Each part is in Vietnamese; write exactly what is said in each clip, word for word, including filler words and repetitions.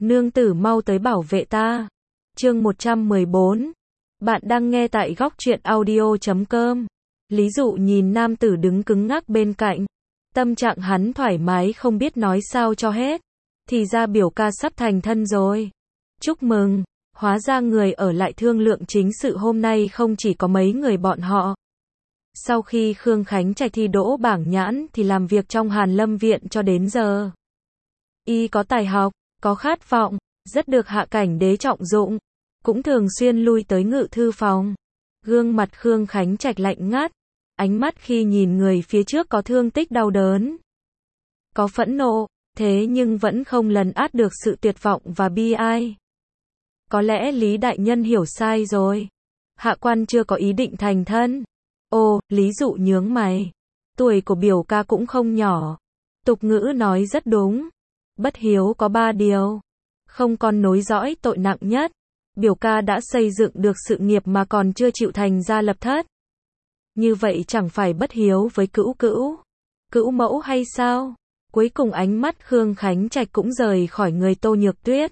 Nương tử mau tới bảo vệ ta. Chương một trăm mười bốn. Bạn đang nghe tại góc truyện audio chấm com. Lý Dụ nhìn nam tử đứng cứng ngắc bên cạnh. Tâm trạng hắn thoải mái không biết nói sao cho hết. Thì ra biểu ca sắp thành thân rồi. Chúc mừng. Hóa ra người ở lại thương lượng chính sự hôm nay không chỉ có mấy người bọn họ. Sau khi Khương Khánh Trạch thi đỗ bảng nhãn thì làm việc trong Hàn Lâm Viện cho đến giờ. Y có tài học, có khát vọng, rất được hạ cảnh đế trọng dụng, cũng thường xuyên lui tới ngự thư phòng. Gương mặt Khương Khánh Trạch lạnh ngắt, ánh mắt khi nhìn người phía trước có thương tích đau đớn, có phẫn nộ, thế nhưng vẫn không lấn át được sự tuyệt vọng và bi ai. Có lẽ Lý đại nhân hiểu sai rồi. Hạ quan chưa có ý định thành thân. Ồ, Lý Dụ nhướng mày. Tuổi của biểu ca cũng không nhỏ. Tục ngữ nói rất đúng. Bất hiếu có ba điều. Không con nối dõi tội nặng nhất. Biểu ca đã xây dựng được sự nghiệp mà còn chưa chịu thành gia lập thất. Như vậy chẳng phải bất hiếu với cữu cữu, cữu mẫu hay sao? Cuối cùng ánh mắt Khương Khánh Trạch cũng rời khỏi người Tô Nhược Tuyết.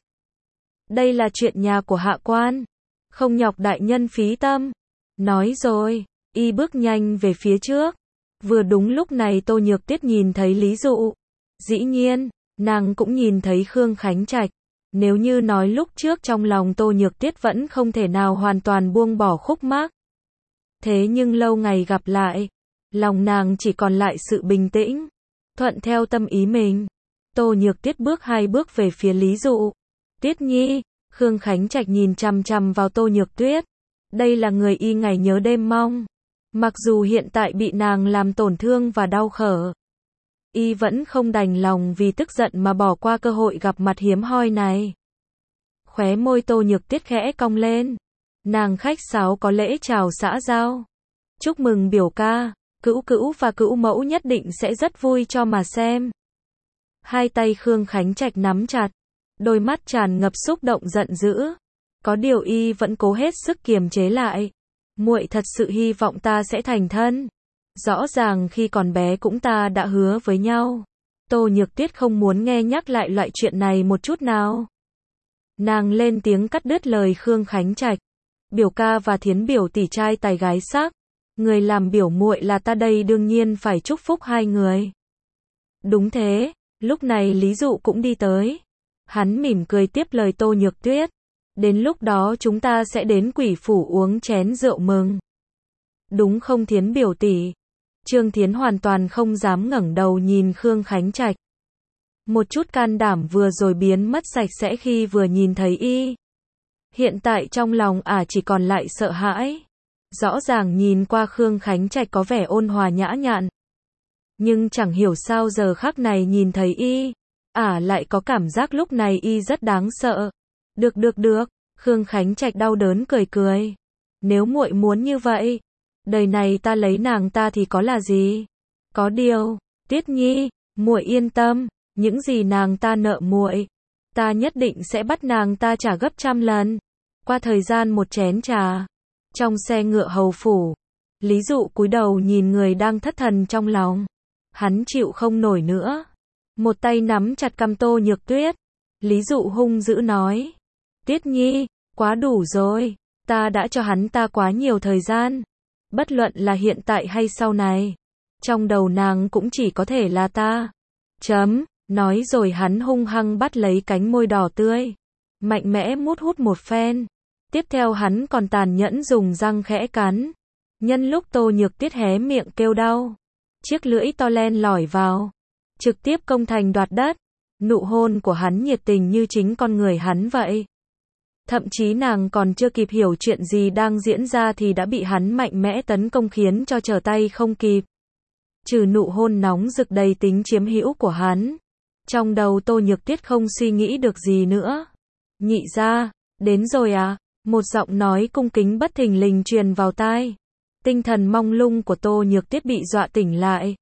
Đây là chuyện nhà của hạ quan. Không nhọc đại nhân phí tâm. Nói rồi, y bước nhanh về phía trước. Vừa đúng lúc này Tô Nhược Tuyết nhìn thấy Lý Dụ. Dĩ nhiên, nàng cũng nhìn thấy Khương Khánh Trạch. Nếu như nói lúc trước trong lòng Tô Nhược Tuyết vẫn không thể nào hoàn toàn buông bỏ khúc mắc. Thế nhưng lâu ngày gặp lại, lòng nàng chỉ còn lại sự bình tĩnh, thuận theo tâm ý mình. Tô Nhược Tuyết bước hai bước về phía Lý Dụ. Tuyết Nhi, Khương Khánh Trạch nhìn chằm chằm vào Tô Nhược Tuyết. Đây là người y ngày nhớ đêm mong. Mặc dù hiện tại bị nàng làm tổn thương và đau khổ, y vẫn không đành lòng vì tức giận mà bỏ qua cơ hội gặp mặt hiếm hoi này. Khóe môi Tô Nhược Tuyết khẽ cong lên. Nàng khách sáo có lễ chào xã giao. Chúc mừng biểu ca, cữu cữu và cữu mẫu nhất định sẽ rất vui cho mà xem. Hai tay Khương Khánh Trạch nắm chặt, đôi mắt tràn ngập xúc động giận dữ. Có điều y vẫn cố hết sức kiềm chế lại. Muội thật sự hy vọng ta sẽ thành thân. Rõ ràng khi còn bé cũng ta đã hứa với nhau. Tô Nhược Tuyết không muốn nghe nhắc lại loại chuyện này một chút nào. Nàng lên tiếng cắt đứt lời Khương Khánh Trạch. Biểu ca và Thiến biểu tỷ trai tài gái sắc. Người làm biểu muội là ta đây đương nhiên phải chúc phúc hai người. Đúng thế, lúc này Lý Dụ cũng đi tới. Hắn mỉm cười tiếp lời Tô Nhược Tuyết. Đến lúc đó chúng ta sẽ đến Quỷ Phủ uống chén rượu mừng. Đúng không Thiến biểu tỷ? Trương Thiến hoàn toàn không dám ngẩng đầu nhìn Khương Khánh Trạch. Một chút can đảm vừa rồi biến mất sạch sẽ khi vừa nhìn thấy y. Hiện tại trong lòng ả à chỉ còn lại sợ hãi. Rõ ràng nhìn qua Khương Khánh Trạch có vẻ ôn hòa nhã nhặn. Nhưng chẳng hiểu sao giờ khắc này nhìn thấy y, ả à lại có cảm giác lúc này y rất đáng sợ. Được được được, Khương Khánh Trạch đau đớn cười cười. Nếu muội muốn như vậy, đời này ta lấy nàng ta thì có là gì? Có điều, Tuyết Nhi, muội yên tâm, những gì nàng ta nợ muội, ta nhất định sẽ bắt nàng ta trả gấp trăm lần. Qua thời gian một chén trà, trong xe ngựa hầu phủ, Lý Dụ cúi đầu nhìn người đang thất thần trong lòng. Hắn chịu không nổi nữa. Một tay nắm chặt cằm Tô Nhược Tuyết. Lý Dụ hung dữ nói. Tuyết Nhi, quá đủ rồi. Ta đã cho hắn ta quá nhiều thời gian. Bất luận là hiện tại hay sau này. Trong đầu nàng cũng chỉ có thể là ta. Chấm, nói rồi hắn hung hăng bắt lấy cánh môi đỏ tươi. Mạnh mẽ mút hút một phen. Tiếp theo hắn còn tàn nhẫn dùng răng khẽ cắn. Nhân lúc Tô Nhược Tuyết hé miệng kêu đau, chiếc lưỡi to len lỏi vào, trực tiếp công thành đoạt đất. Nụ hôn của hắn nhiệt tình như chính con người hắn vậy. Thậm chí nàng còn chưa kịp hiểu chuyện gì đang diễn ra thì đã bị hắn mạnh mẽ tấn công khiến cho trở tay không kịp. Trừ nụ hôn nóng rực đầy tính chiếm hữu của hắn, trong đầu Tô Nhược Tuyết không suy nghĩ được gì nữa. Nhị gia, đến rồi à? Một giọng nói cung kính bất thình lình truyền vào tai. Tinh thần mông lung của Tô Nhược Tuyết bị dọa tỉnh lại.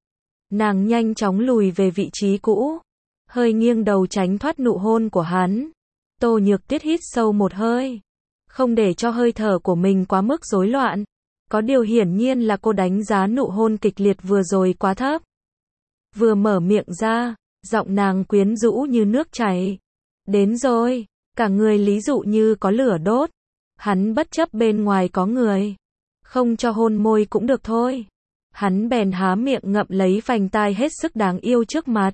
Nàng nhanh chóng lùi về vị trí cũ, hơi nghiêng đầu tránh thoát nụ hôn của hắn. Tô Nhược Tuyết hít sâu một hơi, không để cho hơi thở của mình quá mức rối loạn. Có điều hiển nhiên là cô đánh giá nụ hôn kịch liệt vừa rồi quá thấp. Vừa mở miệng ra, giọng nàng quyến rũ như nước chảy. Đến rồi, cả người Lý Dụ như có lửa đốt. Hắn bất chấp bên ngoài có người. Không cho hôn môi cũng được thôi. Hắn bèn há miệng ngậm lấy vành tai hết sức đáng yêu trước mặt.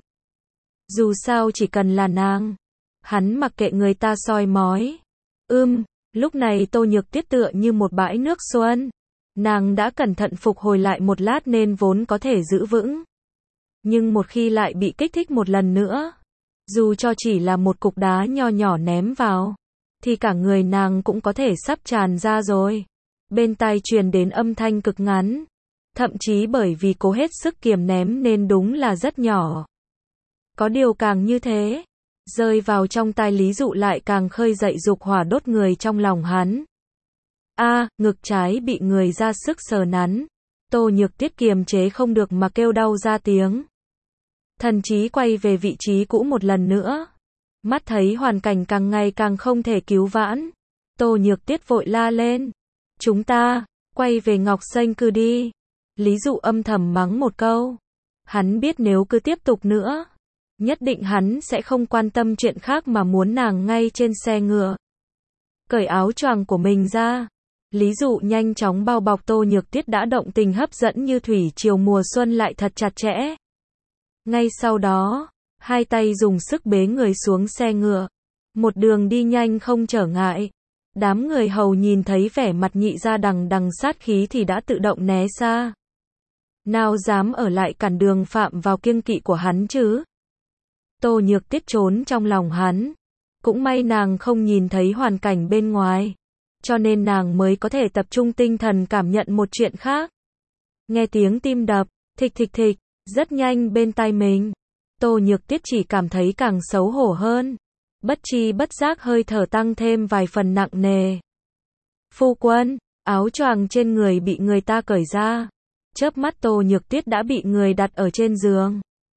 Dù sao chỉ cần là nàng. Hắn mặc kệ người ta soi mói. Ưm, lúc này Tô Nhược Tuyết tựa như một bãi nước xuân. Nàng đã cẩn thận phục hồi lại một lát nên vốn có thể giữ vững. Nhưng một khi lại bị kích thích một lần nữa, dù cho chỉ là một cục đá nho nhỏ ném vào, thì cả người nàng cũng có thể sắp tràn ra rồi. Bên tai truyền đến âm thanh cực ngắn. Thậm chí bởi vì cố hết sức kiềm ném nên đúng là rất nhỏ. Có điều càng như thế, rơi vào trong tai Lý Dụ lại càng khơi dậy dục hỏa đốt người trong lòng hắn. A, à, ngực trái bị người ra sức sờ nắn. Tô Nhược Tuyết kiềm chế không được mà kêu đau ra tiếng. Thần trí quay về vị trí cũ một lần nữa. Mắt thấy hoàn cảnh càng ngày càng không thể cứu vãn. Tô Nhược Tuyết vội la lên. Chúng ta, quay về Ngọc Xanh Cư đi. Lý Dụ âm thầm mắng một câu. Hắn biết nếu cứ tiếp tục nữa, nhất định hắn sẽ không quan tâm chuyện khác mà muốn nàng ngay trên xe ngựa. Cởi áo choàng của mình ra. Lý Dụ nhanh chóng bao bọc Tô Nhược Tuyết đã động tình hấp dẫn như thủy triều mùa xuân lại thật chặt chẽ. Ngay sau đó, hai tay dùng sức bế người xuống xe ngựa. Một đường đi nhanh không trở ngại. Đám người hầu nhìn thấy vẻ mặt nhị gia đằng đằng sát khí thì đã tự động né xa. Nào dám ở lại cản đường phạm vào kiêng kỵ của hắn chứ. Tô Nhược Tuyết trốn trong lòng hắn. Cũng may nàng không nhìn thấy hoàn cảnh bên ngoài. Cho nên nàng mới có thể tập trung tinh thần cảm nhận một chuyện khác. Nghe tiếng tim đập, thịch thịch thịch, rất nhanh bên tai mình. Tô Nhược Tuyết chỉ cảm thấy càng xấu hổ hơn. Bất tri bất giác hơi thở tăng thêm vài phần nặng nề. Phu quân, áo choàng trên người bị người ta cởi ra. Chớp mắt Tô Nhược Tuyết đã bị người đặt ở trên giường.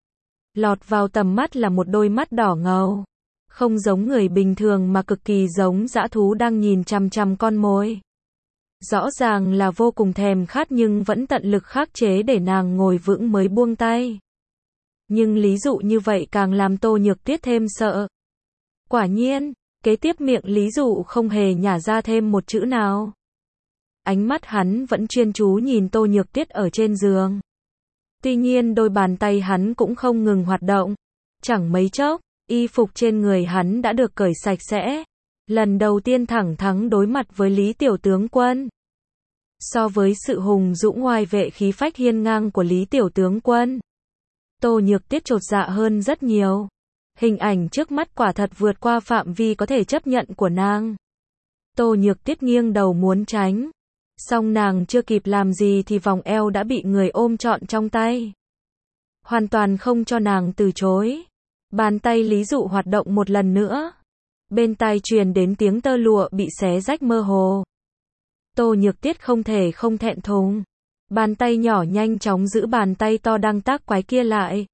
Lọt vào tầm mắt là một đôi mắt đỏ ngầu. Không giống người bình thường mà cực kỳ giống dã thú đang nhìn chằm chằm con mồi. Rõ ràng là vô cùng thèm khát nhưng vẫn tận lực khắc chế để nàng ngồi vững mới buông tay. Nhưng Lý Dụ như vậy càng làm Tô Nhược Tuyết thêm sợ. Quả nhiên, kế tiếp miệng Lý Dụ không hề nhả ra thêm một chữ nào. Ánh mắt hắn vẫn chuyên chú nhìn Tô Nhược Tuyết ở trên giường. Tuy nhiên đôi bàn tay hắn cũng không ngừng hoạt động. Chẳng mấy chốc, y phục trên người hắn đã được cởi sạch sẽ. Lần đầu tiên thẳng thắn đối mặt với Lý Tiểu Tướng Quân. So với sự hùng dũng oai vệ khí phách hiên ngang của Lý Tiểu Tướng Quân, Tô Nhược Tuyết chột dạ hơn rất nhiều. Hình ảnh trước mắt quả thật vượt qua phạm vi có thể chấp nhận của nàng. Tô Nhược Tuyết nghiêng đầu muốn tránh. Song nàng chưa kịp làm gì thì vòng eo đã bị người ôm trọn trong tay. Hoàn toàn không cho nàng từ chối. Bàn tay Lý Dụ hoạt động một lần nữa. Bên tai truyền đến tiếng tơ lụa bị xé rách mơ hồ. Tô Nhược Tuyết không thể không thẹn thùng. Bàn tay nhỏ nhanh chóng giữ bàn tay to đang tác quái kia lại.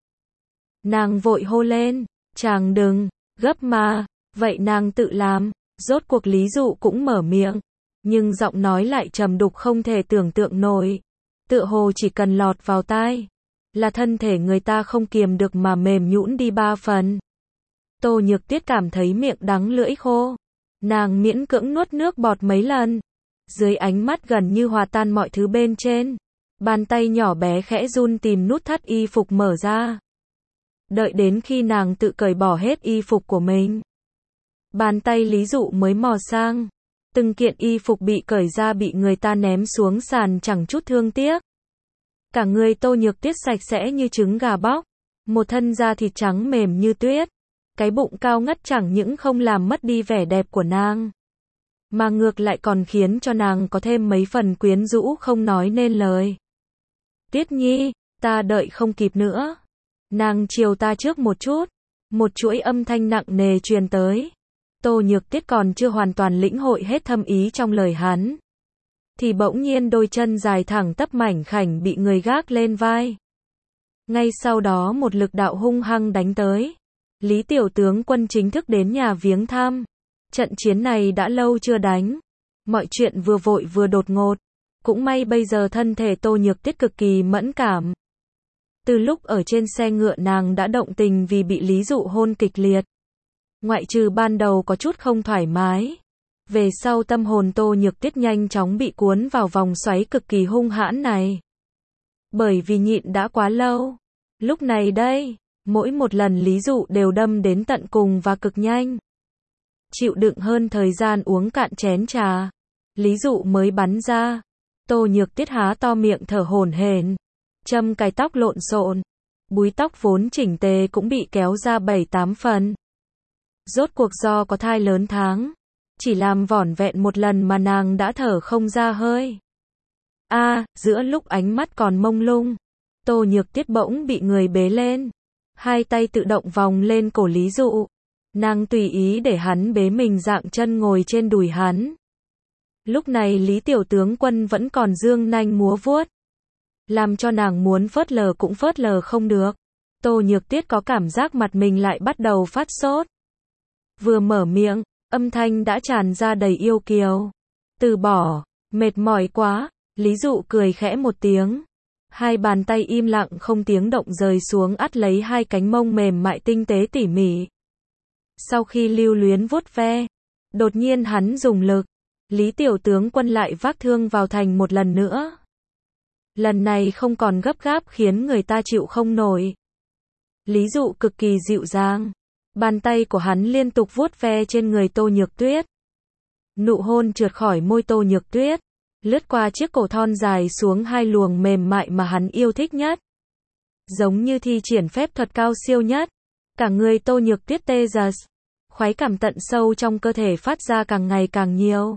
Nàng vội hô lên, chàng đừng, gấp mà, vậy nàng tự làm. Rốt cuộc Lý Dụ cũng mở miệng. Nhưng giọng nói lại trầm đục không thể tưởng tượng nổi. Tựa hồ chỉ cần lọt vào tai, là thân thể người ta không kiềm được mà mềm nhũn đi ba phần. Tô Nhược Tuyết cảm thấy miệng đắng lưỡi khô. Nàng miễn cưỡng nuốt nước bọt mấy lần. Dưới ánh mắt gần như hòa tan mọi thứ bên trên. Bàn tay nhỏ bé khẽ run tìm nút thắt y phục mở ra. Đợi đến khi nàng tự cởi bỏ hết y phục của mình, bàn tay Lý Dụ mới mò sang. Từng kiện y phục bị cởi ra bị người ta ném xuống sàn chẳng chút thương tiếc. Cả người Tô Nhược Tuyết sạch sẽ như trứng gà bóc. Một thân da thịt trắng mềm như tuyết. Cái bụng cao ngất chẳng những không làm mất đi vẻ đẹp của nàng, mà ngược lại còn khiến cho nàng có thêm mấy phần quyến rũ không nói nên lời. Tuyết Nhi, ta đợi không kịp nữa. Nàng chiều ta trước một chút. Một chuỗi âm thanh nặng nề truyền tới. Tô Nhược Tuyết còn chưa hoàn toàn lĩnh hội hết thâm ý trong lời hắn, thì bỗng nhiên đôi chân dài thẳng tắp mảnh khảnh bị người gác lên vai. Ngay sau đó một lực đạo hung hăng đánh tới. Lý Tiểu Tướng Quân chính thức đến nhà viếng thăm. Trận chiến này đã lâu chưa đánh. Mọi chuyện vừa vội vừa đột ngột. Cũng may bây giờ thân thể Tô Nhược Tuyết cực kỳ mẫn cảm. Từ lúc ở trên xe ngựa nàng đã động tình vì bị Lý Dụ hôn kịch liệt. Ngoại trừ ban đầu có chút không thoải mái. Về sau tâm hồn Tô Nhược Tuyết nhanh chóng bị cuốn vào vòng xoáy cực kỳ hung hãn này. Bởi vì nhịn đã quá lâu. Lúc này đây, mỗi một lần Lý Dụ đều đâm đến tận cùng và cực nhanh. Chịu đựng hơn thời gian uống cạn chén trà. Lý Dụ mới bắn ra. Tô Nhược Tuyết há to miệng thở hổn hển. Châm cài tóc lộn xộn. Búi tóc vốn chỉnh tề cũng bị kéo ra bảy tám phần. Rốt cuộc do có thai lớn tháng. Chỉ làm vỏn vẹn một lần mà nàng đã thở không ra hơi. A, à, giữa lúc ánh mắt còn mông lung, Tô Nhược Tuyết bỗng bị người bế lên. Hai tay tự động vòng lên cổ Lý Dụ. Nàng tùy ý để hắn bế mình dạng chân ngồi trên đùi hắn. Lúc này Lý Tiểu Tướng Quân vẫn còn dương nanh múa vuốt. Làm cho nàng muốn phớt lờ cũng phớt lờ không được. Tô Nhược Tuyết có cảm giác mặt mình lại bắt đầu phát sốt. Vừa mở miệng, âm thanh đã tràn ra đầy yêu kiều. Từ bỏ, mệt mỏi quá, Lý Dụ cười khẽ một tiếng. Hai bàn tay im lặng không tiếng động rời xuống ắt lấy hai cánh mông mềm mại tinh tế tỉ mỉ. Sau khi lưu luyến vuốt ve, đột nhiên hắn dùng lực. Lý Tiểu Tướng Quân lại vác thương vào thành một lần nữa. Lần này không còn gấp gáp khiến người ta chịu không nổi. Lý Dụ cực kỳ dịu dàng. Bàn tay của hắn liên tục vuốt ve trên người Tô Nhược Tuyết. Nụ hôn trượt khỏi môi Tô Nhược Tuyết, lướt qua chiếc cổ thon dài xuống hai luồng mềm mại mà hắn yêu thích nhất. Giống như thi triển phép thuật cao siêu nhất. Cả người Tô Nhược Tuyết tê dần. Khoái cảm tận sâu trong cơ thể phát ra càng ngày càng nhiều.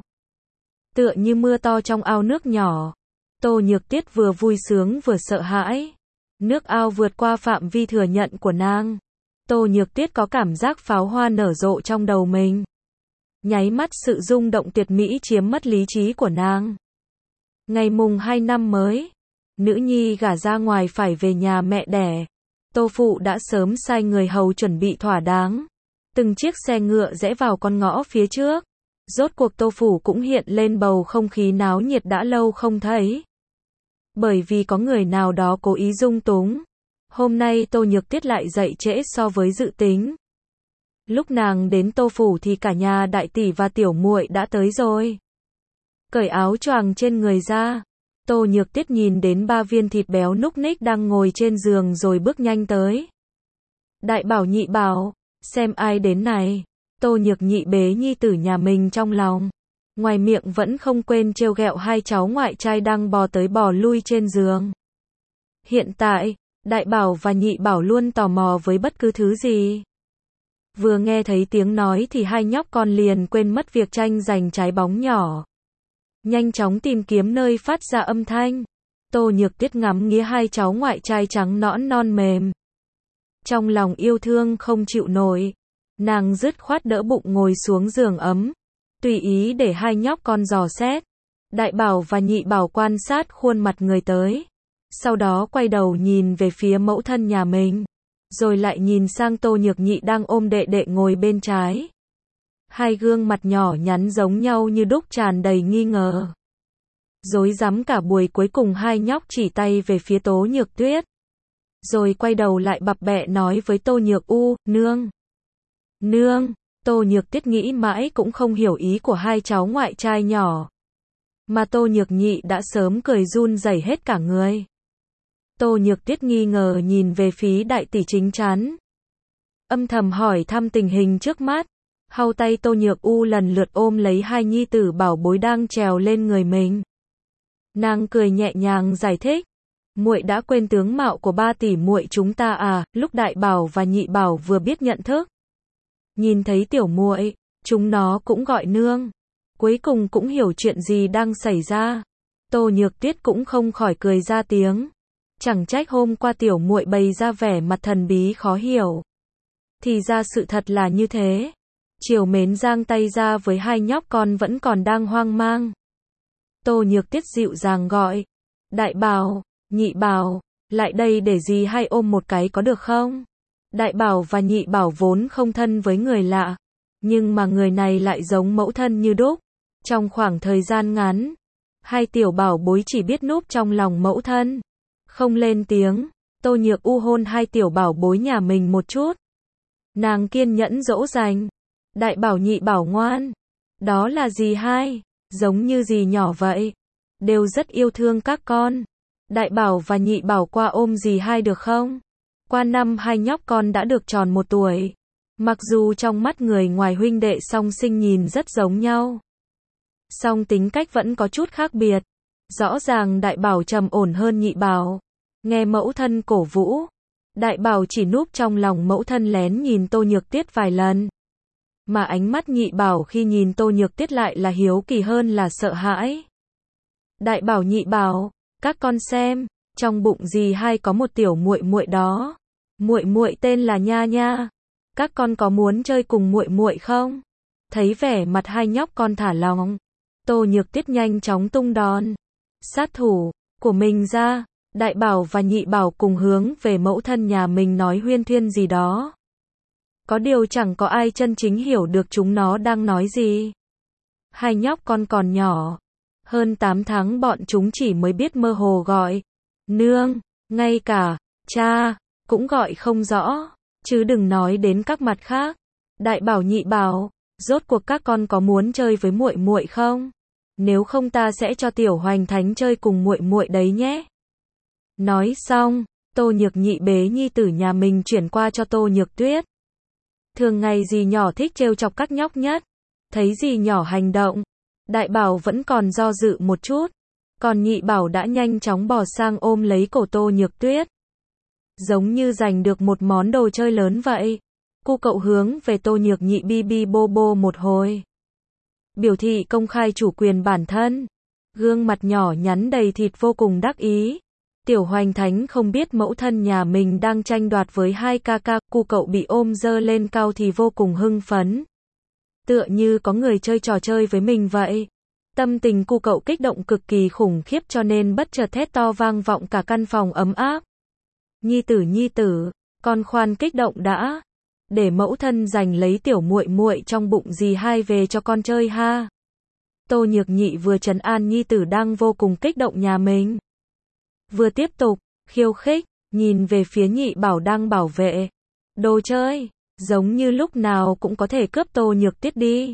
Tựa như mưa to trong ao nước nhỏ. Tô Nhược Tuyết vừa vui sướng vừa sợ hãi. Nước ao vượt qua phạm vi thừa nhận của nàng. Tô Nhược Tuyết có cảm giác pháo hoa nở rộ trong đầu mình. Nháy mắt sự rung động tuyệt mỹ chiếm mất lý trí của nàng. Ngày mùng hai năm mới, nữ nhi gả ra ngoài phải về nhà mẹ đẻ. Tô phụ đã sớm sai người hầu chuẩn bị thỏa đáng. Từng chiếc xe ngựa rẽ vào con ngõ phía trước. Rốt cuộc Tô phủ cũng hiện lên bầu không khí náo nhiệt đã lâu không thấy. Bởi vì có người nào đó cố ý dung túng. Hôm nay Tô Nhược Tuyết lại dậy trễ so với dự tính. Lúc nàng đến Tô phủ thì cả nhà đại tỷ và tiểu muội đã tới rồi. Cởi áo choàng trên người ra, Tô Nhược Tuyết nhìn đến ba viên thịt béo núc ních đang ngồi trên giường rồi bước nhanh tới. Đại bảo nhị bảo, xem ai đến này. Tô Nhược Nhị bế nhi tử nhà mình trong lòng. Ngoài miệng vẫn không quên trêu ghẹo hai cháu ngoại trai đang bò tới bò lui trên giường. Hiện tại, Đại bảo và Nhị bảo luôn tò mò với bất cứ thứ gì. Vừa nghe thấy tiếng nói thì hai nhóc con liền quên mất việc tranh giành trái bóng nhỏ. Nhanh chóng tìm kiếm nơi phát ra âm thanh. Tô Nhược Tuyết ngắm nghía hai cháu ngoại trai trắng nõn non mềm. Trong lòng yêu thương không chịu nổi. Nàng dứt khoát đỡ bụng ngồi xuống giường ấm. Tùy ý để hai nhóc con dò xét. Đại bảo và Nhị bảo quan sát khuôn mặt người tới. Sau đó quay đầu nhìn về phía mẫu thân nhà mình. Rồi lại nhìn sang Tô Nhược Nhị đang ôm đệ đệ ngồi bên trái. Hai gương mặt nhỏ nhắn giống nhau như đúc tràn đầy nghi ngờ. Rối rắm cả buổi cuối cùng hai nhóc chỉ tay về phía Tô Nhược Tuyết. Rồi quay đầu lại bập bẹ nói với Tô Nhược U, nương. Nương, Tô Nhược Tuyết nghĩ mãi cũng không hiểu ý của hai cháu ngoại trai nhỏ. Mà Tô Nhược Nhị đã sớm cười run rẩy hết cả người. Tô Nhược Tuyết nghi ngờ nhìn về phía đại tỷ chính chắn. Âm thầm hỏi thăm tình hình trước mắt. Hau tay Tô Nhược U lần lượt ôm lấy hai nhi tử bảo bối đang trèo lên người mình. Nàng cười nhẹ nhàng giải thích. Muội đã quên tướng mạo của ba tỷ muội chúng ta à? Lúc Đại bảo và Nhị bảo vừa biết nhận thức. Nhìn thấy tiểu muội, chúng nó cũng gọi nương. Cuối cùng cũng hiểu chuyện gì đang xảy ra. Tô Nhược Tuyết cũng không khỏi cười ra tiếng. Chẳng trách hôm qua tiểu muội bày ra vẻ mặt thần bí khó hiểu. Thì ra sự thật là như thế. Triều Mến giang tay ra với hai nhóc con vẫn còn đang hoang mang. Tô Nhược Tuyết dịu dàng gọi. Đại bảo, Nhị bảo, lại đây để dì hai ôm một cái có được không? Đại bảo và Nhị bảo vốn không thân với người lạ. Nhưng mà người này lại giống mẫu thân như đúc. Trong khoảng thời gian ngắn, hai tiểu bảo bối chỉ biết núp trong lòng mẫu thân. Không lên tiếng. Tô Nhược U hôn hai tiểu bảo bối nhà mình một chút. Nàng kiên nhẫn dỗ dành. Đại bảo nhị bảo ngoan. Đó là dì hai, giống như dì nhỏ vậy. Đều rất yêu thương các con. Đại bảo và nhị bảo qua ôm dì hai được không? Qua năm hai nhóc con đã được tròn một tuổi. Mặc dù trong mắt người ngoài huynh đệ song sinh nhìn rất giống nhau, song tính cách vẫn có chút khác biệt. Rõ ràng đại bảo trầm ổn hơn nhị bảo. Nghe mẫu thân cổ vũ, đại bảo chỉ núp trong lòng mẫu thân lén nhìn Tô Nhược Tiết vài lần. Mà ánh mắt nhị bảo khi nhìn Tô Nhược Tiết lại là hiếu kỳ hơn là sợ hãi. Đại bảo nhị bảo, các con xem, trong bụng dì hai có một tiểu muội muội đó. Muội muội tên là Nha Nha. Các con có muốn chơi cùng muội muội không? Thấy vẻ mặt hai nhóc con thả lỏng, Tô Nhược Tiết nhanh chóng tung đòn sát thủ của mình ra. Đại bảo và nhị bảo cùng hướng về mẫu thân nhà mình nói huyên thuyên gì đó. Có điều chẳng có ai chân chính hiểu được chúng nó đang nói gì. Hai nhóc con còn nhỏ, hơn tám tháng, bọn chúng chỉ mới biết mơ hồ gọi nương, ngay cả cha cũng gọi không rõ, chứ đừng nói đến các mặt khác. Đại bảo nhị bảo, rốt cuộc các con có muốn chơi với muội muội không? Nếu không ta sẽ cho Tiểu Hoành Thánh chơi cùng muội muội đấy nhé. Nói xong, Tô Nhược Nhị bế nhi tử nhà mình chuyển qua cho Tô Nhược Tuyết. Thường ngày dì nhỏ thích trêu chọc các nhóc nhất. Thấy dì nhỏ hành động, đại bảo vẫn còn do dự một chút, còn nhị bảo đã nhanh chóng bò sang ôm lấy cổ Tô Nhược Tuyết. Giống như giành được một món đồ chơi lớn vậy. Cu cậu hướng về Tô Nhược Nhị bi bi bô bô một hồi, biểu thị công khai chủ quyền bản thân. Gương mặt nhỏ nhắn đầy thịt vô cùng đắc ý. Tiểu Hoành Thánh không biết mẫu thân nhà mình đang tranh đoạt với hai ca ca. Cu cậu bị ôm dơ lên cao thì vô cùng hưng phấn, tựa như có người chơi trò chơi với mình vậy. Tâm tình cu cậu kích động cực kỳ khủng khiếp, cho nên bất chợt thét to vang vọng cả căn phòng ấm áp. Nhi tử nhi tử, con khoan kích động đã, để mẫu thân giành lấy tiểu muội muội trong bụng dì hai về cho con chơi ha. Tô Nhược Nhị vừa trấn an nhi tử đang vô cùng kích động nhà mình, vừa tiếp tục khiêu khích, nhìn về phía nhị bảo đang bảo vệ đồ chơi, giống như lúc nào cũng có thể cướp Tô Nhược Tiết đi.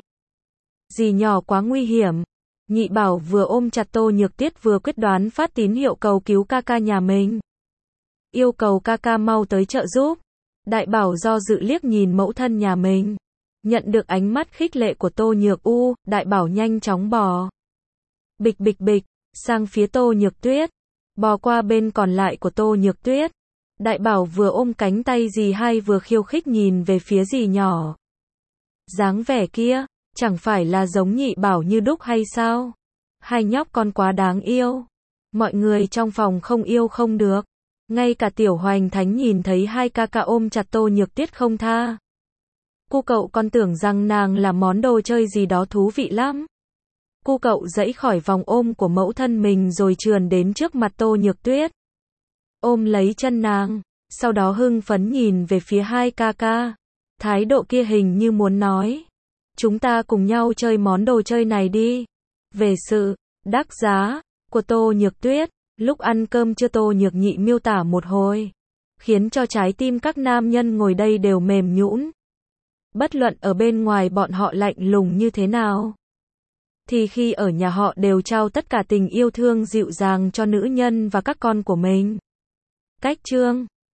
Dì nhỏ quá nguy hiểm. Nhị bảo vừa ôm chặt Tô Nhược Tiết vừa quyết đoán phát tín hiệu cầu cứu ca ca nhà mình, yêu cầu ca ca mau tới trợ giúp. Đại bảo do dự liếc nhìn mẫu thân nhà mình, nhận được ánh mắt khích lệ của Tô Nhược U, đại bảo nhanh chóng bò bịch bịch bịch sang phía Tô Nhược Tuyết, bò qua bên còn lại của Tô Nhược Tuyết. Đại bảo vừa ôm cánh tay dì hai vừa khiêu khích nhìn về phía dì nhỏ. Dáng vẻ kia, chẳng phải là giống nhị bảo như đúc hay sao? Hai nhóc con quá đáng yêu. Mọi người trong phòng không yêu không được. Ngay cả Tiểu Hoành Thánh nhìn thấy hai ca ca ôm chặt Tô Nhược Tiết không tha. Cu cậu còn tưởng rằng nàng là món đồ chơi gì đó thú vị lắm. Cu cậu giãy khỏi vòng ôm của mẫu thân mình rồi trườn đến trước mặt Tô Nhược Tuyết, ôm lấy chân nàng, sau đó hưng phấn nhìn về phía hai ca ca. Thái độ kia hình như muốn nói, chúng ta cùng nhau chơi món đồ chơi này đi. Về sự đắt giá của Tô Nhược Tuyết, lúc ăn cơm trưa Tô Nhược Nhị miêu tả một hồi, khiến cho trái tim các nam nhân ngồi đây đều mềm nhũn. Bất luận ở bên ngoài bọn họ lạnh lùng như thế nào, thì khi ở nhà họ đều trao tất cả tình yêu thương dịu dàng cho nữ nhân và các con của mình. Cách chương